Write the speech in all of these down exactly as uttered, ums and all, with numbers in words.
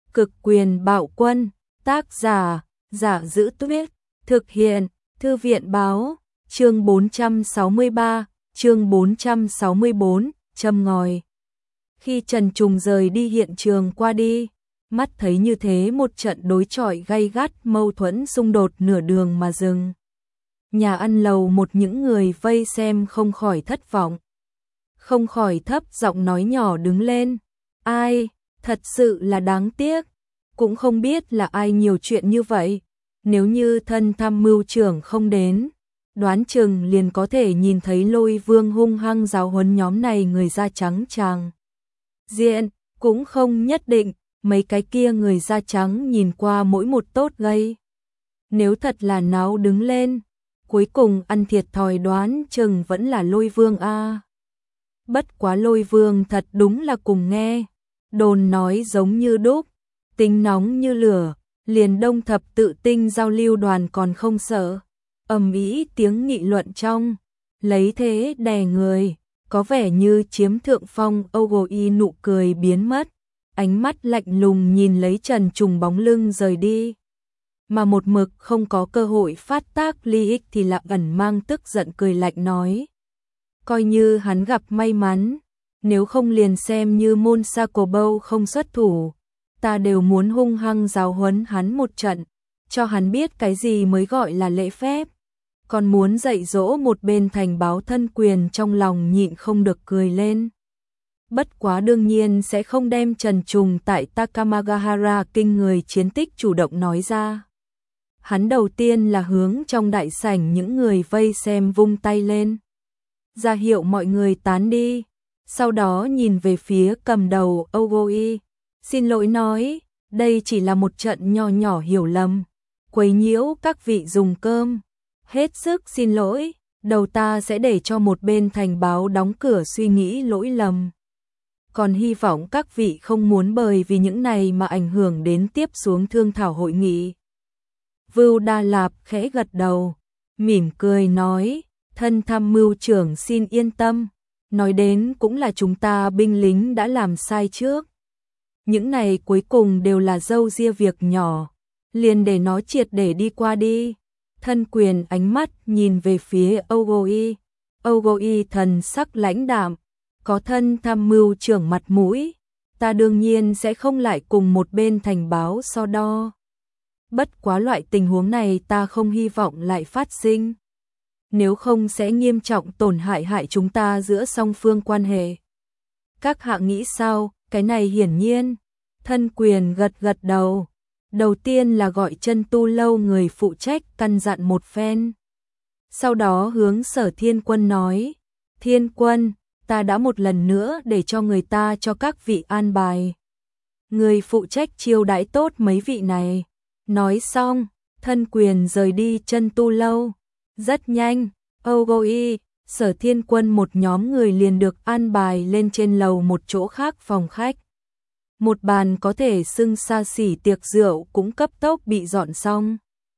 Cực quyền bạo quân, tác giả, Giả Giữ Tuyết, thực hiện, Thư viện báo, chương bốn trăm sáu mươi ba, chương bốn trăm sáu mươi bốn, châm ngòi. Khi Trần Trùng rời đi hiện trường qua đi, mắt thấy như thế một trận đối chọi gay gắt, mâu thuẫn xung đột nửa đường mà dừng. Nhà ăn lầu một những người vây xem không khỏi thất vọng. Không khỏi thấp giọng nói nhỏ đứng lên. Ai, thật sự là đáng tiếc. Cũng không biết là ai nhiều chuyện như vậy. Nếu như thân tham mưu trưởng không đến, đoán chừng liền có thể nhìn thấy Lôi Vương hung hăng giáo huấn nhóm này người da trắng chàng. Diện, cũng không nhất định, mấy cái kia người da trắng nhìn qua mỗi một tốt gây. Nếu thật là náo đứng lên, cuối cùng ăn thiệt thòi đoán chừng vẫn là Lôi Vương a. Bất quá Lôi Vương thật đúng là cùng nghe, đồn nói giống như đúc, tính nóng như lửa, liền Đông Thập Tự Tinh giao lưu đoàn còn không sợ. Ầm ĩ tiếng nghị luận trong, lấy thế đè người, có vẻ như chiếm thượng phong. Ogoi nụ cười biến mất, ánh mắt lạnh lùng nhìn lấy Trần Trùng bóng lưng rời đi. Mà một mực không có cơ hội phát tác ly ích thì Lạc ẩn mang tức giận cười lạnh nói. Coi như hắn gặp may mắn, nếu không liền xem như môn Sakobo không xuất thủ, ta đều muốn hung hăng giáo huấn hắn một trận, cho hắn biết cái gì mới gọi là lễ phép. Còn muốn dạy dỗ một bên thành báo thân quyền, trong lòng nhịn không được cười lên. Bất quá đương nhiên sẽ không đem Trần Trùng tại Takamagahara kinh người chiến tích chủ động nói ra. Hắn đầu tiên là hướng trong đại sảnh những người vây xem vung tay lên, ra hiệu mọi người tán đi. Sau đó nhìn về phía cầm đầu Ogoi, xin lỗi nói, đây chỉ là một trận nho nhỏ hiểu lầm, quấy nhiễu các vị dùng cơm. Hết sức xin lỗi, đầu ta sẽ để cho một bên thành báo đóng cửa suy nghĩ lỗi lầm. Còn hy vọng các vị không muốn bởi vì những này mà ảnh hưởng đến tiếp xuống thương thảo hội nghị. Vưu Đa Lạp khẽ gật đầu, mỉm cười nói, thân tham mưu trưởng xin yên tâm, nói đến cũng là chúng ta binh lính đã làm sai trước. Những này cuối cùng đều là dâu ria việc nhỏ, liền để nó triệt để đi qua đi. Thân quyền ánh mắt nhìn về phía Ogoi, Ogoi thần sắc lãnh đạm, có thân tham mưu trưởng mặt mũi, ta đương nhiên sẽ không lại cùng một bên thành báo so đo. Bất quá loại tình huống này ta không hy vọng lại phát sinh, nếu không sẽ nghiêm trọng tổn hại hại chúng ta giữa song phương quan hệ. Các hạ nghĩ sao? Cái này hiển nhiên. Thân quyền gật gật đầu. Đầu tiên là gọi Chân Tu lâu người phụ trách căn dặn một phen. Sau đó hướng Sở Thiên Quân nói, Thiên Quân, ta đã một lần nữa để cho người ta cho các vị an bài. Người phụ trách chiêu đãi tốt mấy vị này. Nói xong, thân quyền rời đi Chân Tu lâu. Rất nhanh, Ogoi, Sở Thiên Quân một nhóm người liền được an bài lên trên lầu một chỗ khác phòng khách. Một bàn có thể xưng xa xỉ tiệc rượu cũng cấp tốc bị dọn xong.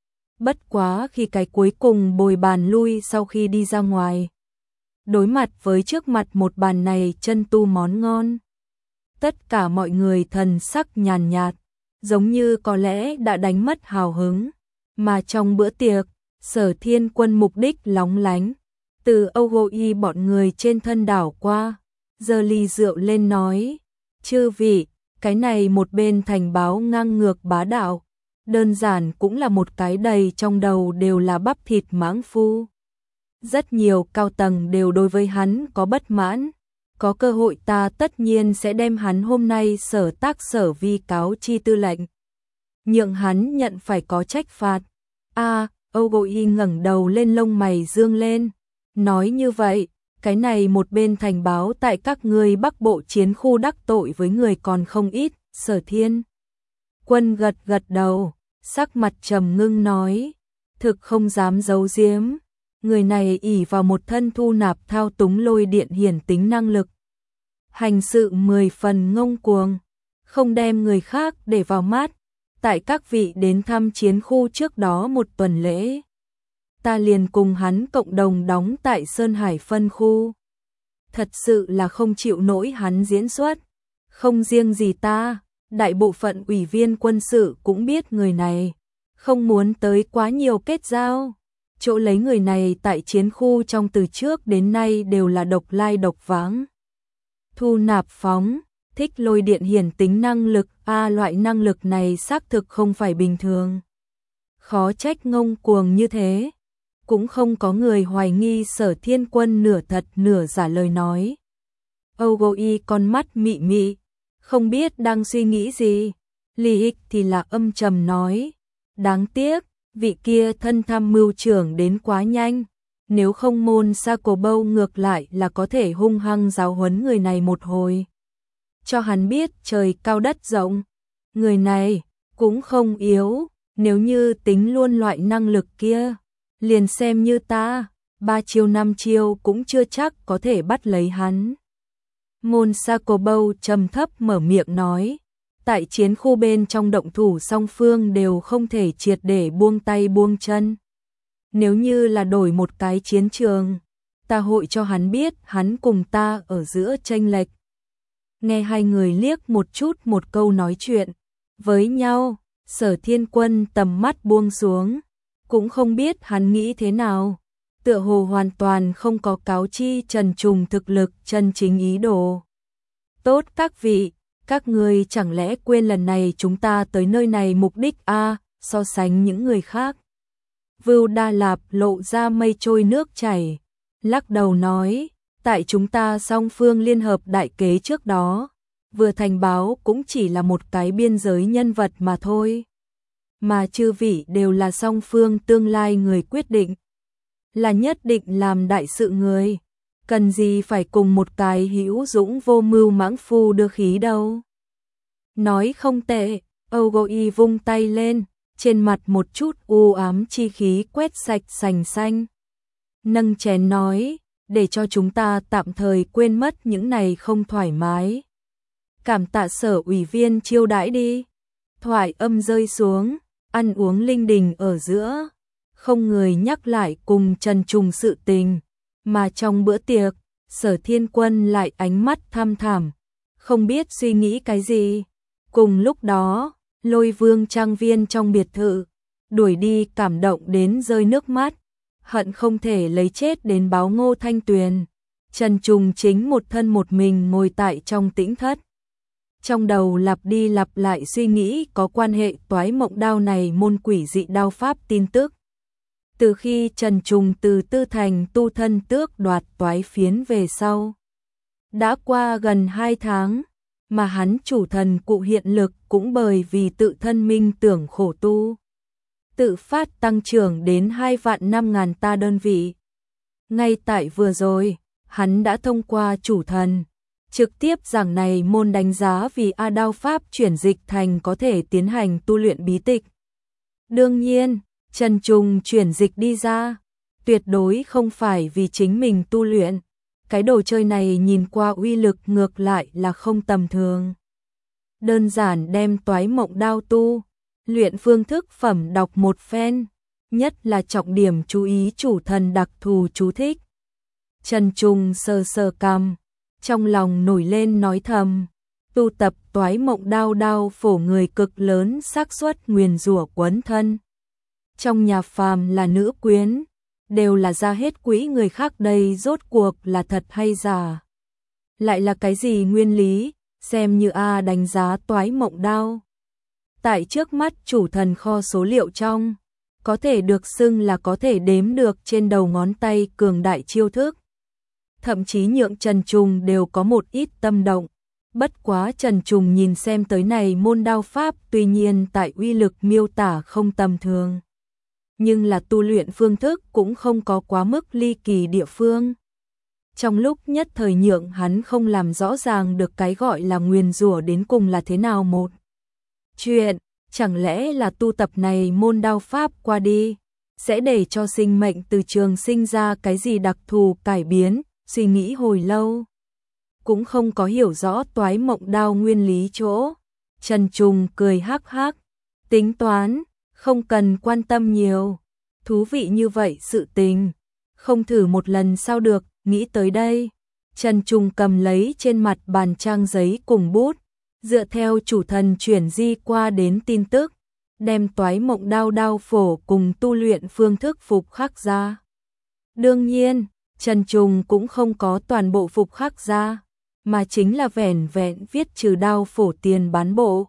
Bất quá khi cái cuối cùng bồi bàn lui sau khi đi ra ngoài, đối mặt với trước mặt một bàn này chân tu món ngon, tất cả mọi người thần sắc nhàn nhạt, giống như có lẽ đã đánh mất hào hứng. Mà trong bữa tiệc, Sở Thiên Quân mục đích lóng lánh, từ Ogoi bọn người trên thân đảo qua, giơ ly rượu lên nói, chư vị, cái này một bên thành báo ngang ngược bá đạo, đơn giản cũng là một cái đầy trong đầu đều là bắp thịt mãng phu. Rất nhiều cao tầng đều đối với hắn có bất mãn, có cơ hội ta tất nhiên sẽ đem hắn hôm nay sở tác sở vi cáo chi tư lệnh, nhượng hắn nhận phải có trách phạt. A, à, Ogoi ngẩng đầu lên, lông mày dương lên, nói như vậy, cái này một bên thành báo tại các ngươi Bắc Bộ chiến khu đắc tội với người còn không ít. Sở Thiên Quân gật gật đầu, sắc mặt trầm ngưng nói, thực không dám giấu giếm, người này ỷ vào một thân thu nạp thao túng lôi điện hiển tính năng lực, hành sự mười phần ngông cuồng, không đem người khác để vào mắt. Tại các vị đến thăm chiến khu trước đó một tuần lễ, ta liền cùng hắn cộng đồng đóng tại Sơn Hải phân khu. Thật sự là không chịu nổi hắn diễn xuất, không riêng gì ta, đại bộ phận ủy viên quân sự cũng biết người này, không muốn tới quá nhiều kết giao. Chỗ lấy người này tại chiến khu trong từ trước đến nay đều là độc lai độc vãng. Thu nạp phóng, thích lôi điện hiển tính năng lực, a loại năng lực này xác thực không phải bình thường. Khó trách ngông cuồng như thế. Cũng không có người hoài nghi Sở Thiên Quân nửa thật nửa giả lời nói. Âu Gô Y con mắt mị mị, không biết đang suy nghĩ gì. Lý Hịch thì là âm trầm nói, đáng tiếc, vị kia thân tham mưu trưởng đến quá nhanh, nếu không môn Sa Cổ Bâu ngược lại là có thể hung hăng giáo huấn người này một hồi. Cho hắn biết trời cao đất rộng, người này cũng không yếu, nếu như tính luôn loại năng lực kia, liền xem như ta, ba chiêu năm chiêu cũng chưa chắc có thể bắt lấy hắn. Môn Sa Cổ Bâu trầm thấp mở miệng nói, tại chiến khu bên trong động thủ song phương đều không thể triệt để buông tay buông chân. Nếu như là đổi một cái chiến trường, ta hội cho hắn biết hắn cùng ta ở giữa chênh lệch. Nghe hai người liếc một chút một câu nói chuyện với nhau, Sở Thiên Quân tầm mắt buông xuống, cũng không biết hắn nghĩ thế nào, tựa hồ hoàn toàn không có cáo chi Trần Trùng thực lực chân chính ý đồ. Tốt các vị, các người chẳng lẽ quên lần này chúng ta tới nơi này mục đích a, so sánh những người khác. Vưu Đa Lạp lộ ra mây trôi nước chảy, lắc đầu nói, tại chúng ta song phương liên hợp đại kế trước đó, vừa thành báo cũng chỉ là một cái biên giới nhân vật mà thôi. Mà chư vị đều là song phương tương lai người quyết định, là nhất định làm đại sự người, cần gì phải cùng một cái hữu dũng vô mưu mãng phu đưa khí đâu. Nói không tệ, Âu Gô Y vung tay lên, trên mặt một chút u ám chi khí quét sạch sành xanh. Nâng chén nói, để cho chúng ta tạm thời quên mất những này không thoải mái. Cảm tạ Sở ủy viên chiêu đãi đi. Thoại âm rơi xuống, ăn uống linh đình ở giữa, không người nhắc lại cùng Trần Trùng sự tình, mà trong bữa tiệc, Sở Thiên Quân lại ánh mắt thăm thẳm, không biết suy nghĩ cái gì. Cùng lúc đó, Lôi Vương trang viên trong biệt thự, đuổi đi cảm động đến rơi nước mắt, hận không thể lấy chết đến báo Ngô Thanh Tuyền. Trần Trùng chính một thân một mình ngồi tại trong tĩnh thất. Trong đầu lặp đi lặp lại suy nghĩ có quan hệ toái mộng đao này môn quỷ dị đao pháp tin tức. Từ khi Trần Trùng từ Tư Thành tu thân tước đoạt toái phiến về sau, đã qua gần hai tháng, mà hắn chủ thần cụ hiện lực cũng bởi vì tự thân minh tưởng khổ tu, tự phát tăng trưởng đến hai vạn năm ngàn ta đơn vị. Ngay tại vừa rồi, hắn đã thông qua chủ thần, trực tiếp giảng này môn đánh giá vì A đao pháp chuyển dịch thành có thể tiến hành tu luyện bí tịch. Đương nhiên, Trần Trùng chuyển dịch đi ra, tuyệt đối không phải vì chính mình tu luyện. Cái đồ chơi này nhìn qua uy lực ngược lại là không tầm thường. Đơn giản đem toái mộng đao tu, luyện phương thức phẩm đọc một phen, nhất là trọng điểm chú ý chủ thần đặc thù chú thích. Trần Trùng sờ sờ cằm, trong lòng nổi lên nói thầm, tu tập toái mộng đao đao phổ người cực lớn xác suất nguyền rủa quấn thân. Trong nhà phàm là nữ quyến, đều là ra hết quỹ người khác, đây rốt cuộc là thật hay giả. Lại là cái gì nguyên lý, xem như A đánh giá toái mộng đao. Tại trước mắt chủ thần kho số liệu trong, có thể được xưng là có thể đếm được trên đầu ngón tay cường đại chiêu thức. Thậm chí nhượng Trần Trùng đều có một ít tâm động. Bất quá Trần Trùng nhìn xem tới này môn đao pháp tuy nhiên tại uy lực miêu tả không tầm thường, nhưng là tu luyện phương thức cũng không có quá mức ly kỳ địa phương. Trong lúc nhất thời nhượng hắn không làm rõ ràng được cái gọi là nguyền rủa đến cùng là thế nào một chuyện, chẳng lẽ là tu tập này môn đao pháp qua đi, sẽ để cho sinh mệnh từ trường sinh ra cái gì đặc thù cải biến, suy nghĩ hồi lâu. Cũng không có hiểu rõ toái mộng đao nguyên lý chỗ. Trần Trùng cười hắc hắc, tính toán, không cần quan tâm nhiều, thú vị như vậy sự tình, không thử một lần sao được, nghĩ tới đây. Trần Trùng cầm lấy trên mặt bàn trang giấy cùng bút, Dựa theo chủ thần chuyển di qua đến tin tức, đem toái mộng đao đao phổ cùng tu luyện phương thức phục khắc ra. Đương nhiên, Trần Trùng cũng không có toàn bộ phục khắc ra, mà chính là vẻn vẹn viết trừ đao phổ tiền bán bộ.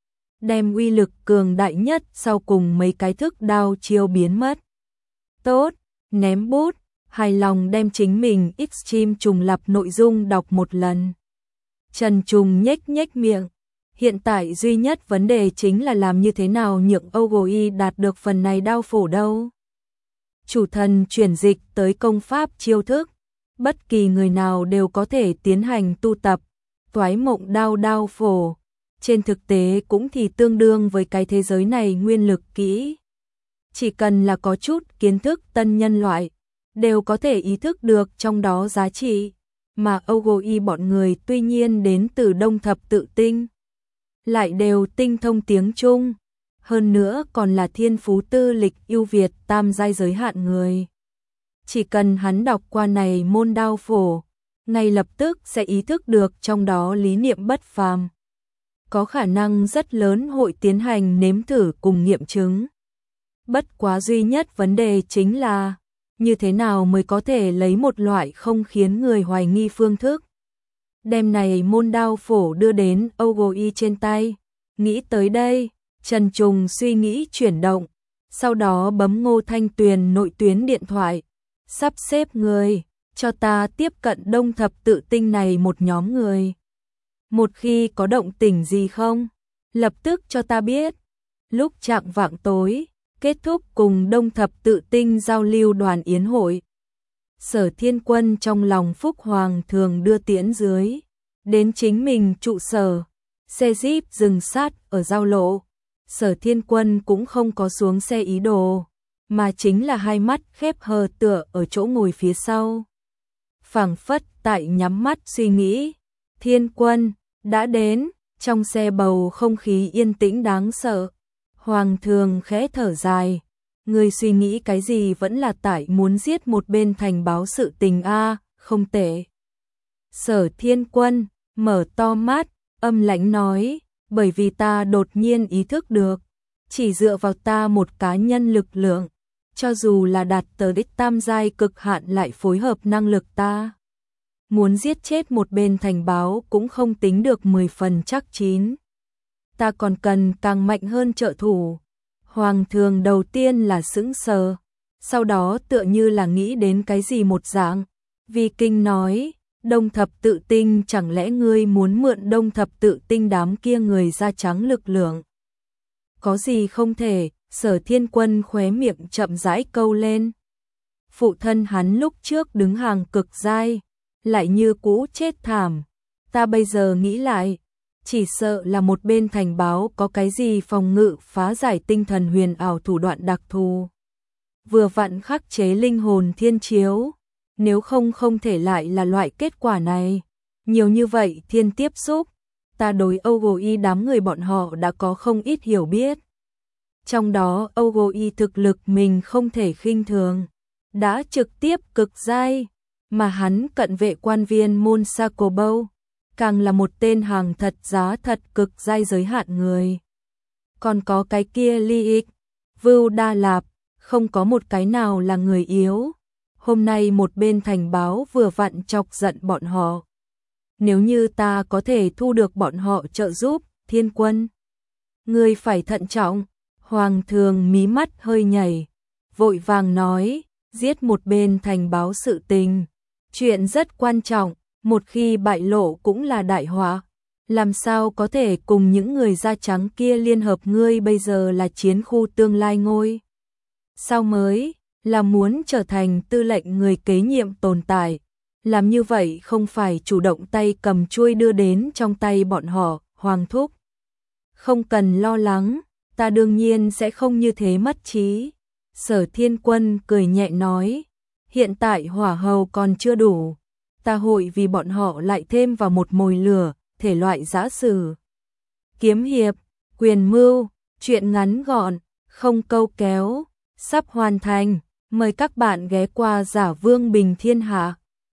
Đem uy lực cường đại nhất sau cùng mấy cái thức đao chiêu biến mất. Tốt, ném bút, hài lòng đem chính mình Extreme trùng lặp nội dung đọc một lần. Trần Trùng nhếch nhếch miệng. Hiện tại duy nhất vấn đề chính là làm như thế nào nhượng Ogoi đạt được phần này đao phổ đâu. Chủ thần chuyển dịch tới công pháp chiêu thức, bất kỳ người nào đều có thể tiến hành tu tập, toái mộng đao đao phổ. Trên thực tế cũng thì tương đương với cái thế giới này nguyên lực kỹ. Chỉ cần là có chút kiến thức tân nhân loại, đều có thể ý thức được trong đó giá trị, mà Ogoi bọn người tuy nhiên đến từ Đông Thập Tự Tinh, lại đều tinh thông tiếng Trung, hơn nữa còn là thiên phú tư lịch ưu việt tam giai giới hạn người. Chỉ cần hắn đọc qua này môn đao phổ, ngay lập tức sẽ ý thức được trong đó lý niệm bất phàm. Có khả năng rất lớn hội tiến hành nếm thử cùng nghiệm chứng. Bất quá duy nhất vấn đề chính là, như thế nào mới có thể lấy một loại không khiến người hoài nghi phương thức. Đem này môn đao phổ đưa đến Ogoi trên tay. Nghĩ tới đây, Trần Trùng suy nghĩ chuyển động, sau đó bấm Ngô Thanh Tuyền nội tuyến điện thoại. Sắp xếp người, cho ta tiếp cận Đông Thập Tự Tinh này một nhóm người. Một khi có động tĩnh gì không, lập tức cho ta biết. Lúc chạng vạng tối, kết thúc cùng Đông Thập Tự Tinh giao lưu đoàn yến hội. Sở Thiên Quân trong lòng Phúc Hoàng thường đưa tiễn dưới, đến chính mình trụ sở, xe Jeep dừng sát ở giao lộ. Sở Thiên Quân cũng không có xuống xe ý đồ, mà chính là hai mắt khép hờ tựa ở chỗ ngồi phía sau. Phảng phất tại nhắm mắt suy nghĩ, Thiên Quân đã đến, trong xe bầu không khí yên tĩnh đáng sợ. Hoàng thường khẽ thở dài, người suy nghĩ cái gì vẫn là tại muốn giết một bên thành báo sự tình a, không tệ. Sở Thiên Quân mở to mắt, âm lãnh nói, bởi vì ta đột nhiên ý thức được, chỉ dựa vào ta một cá nhân lực lượng, cho dù là đạt tới đích tam giai cực hạn lại phối hợp năng lực ta, muốn giết chết một bên thành báo cũng không tính được mười phần chắc chín. Ta còn cần càng mạnh hơn trợ thủ. Hoàng thường đầu tiên là sững sờ, sau đó tựa như là nghĩ đến cái gì một dạng. Vi Kinh nói, Đông Thập Tự Tinh chẳng lẽ ngươi muốn mượn Đông Thập Tự Tinh đám kia người da trắng lực lượng? Có gì không thể, Sở Thiên Quân khóe miệng chậm rãi câu lên. Phụ thân hắn lúc trước đứng hàng cực giai, lại như cũ chết thảm. Ta bây giờ nghĩ lại, chỉ sợ là một bên thành báo có cái gì phòng ngự phá giải tinh thần huyền ảo thủ đoạn đặc thù. Vừa vặn khắc chế linh hồn thiên chiếu, nếu không không thể lại là loại kết quả này. Nhiều như vậy thiên tiếp xúc, ta đối Ogoi đám người bọn họ đã có không ít hiểu biết. Trong đó Ogoi thực lực mình không thể khinh thường, đã trực tiếp cực giai, mà hắn cận vệ quan viên môn Sakobo, càng là một tên hàng thật giá thật cực giai giới hạn người. Còn có cái kia Ly Ích, Vưu Đa Lạp, không có một cái nào là người yếu. Hôm nay một bên thành báo vừa vặn chọc giận bọn họ. Nếu như ta có thể thu được bọn họ trợ giúp, Thiên Quân, ngươi phải thận trọng. Hoàng thường mí mắt hơi nhảy, vội vàng nói, giết một bên thành báo sự tình. Chuyện rất quan trọng, một khi bại lộ cũng là đại họa. Làm sao có thể cùng những người da trắng kia liên hợp, ngươi bây giờ là chiến khu tương lai ngôi. Sao mới, là muốn trở thành tư lệnh người kế nhiệm tồn tại. Làm như vậy không phải chủ động tay cầm chuôi đưa đến trong tay bọn họ, Hoàng thúc. Không cần lo lắng, ta đương nhiên sẽ không như thế mất trí. Sở Thiên Quân cười nhẹ nói, hiện tại hỏa hầu còn chưa đủ. Ta hội vì bọn họ lại thêm vào một mồi lửa, thể loại giã sử. Kiếm hiệp, quyền mưu, chuyện ngắn gọn, không câu kéo, sắp hoàn thành. Mời các bạn ghé qua Giả Vương Bình Thiên Hạ.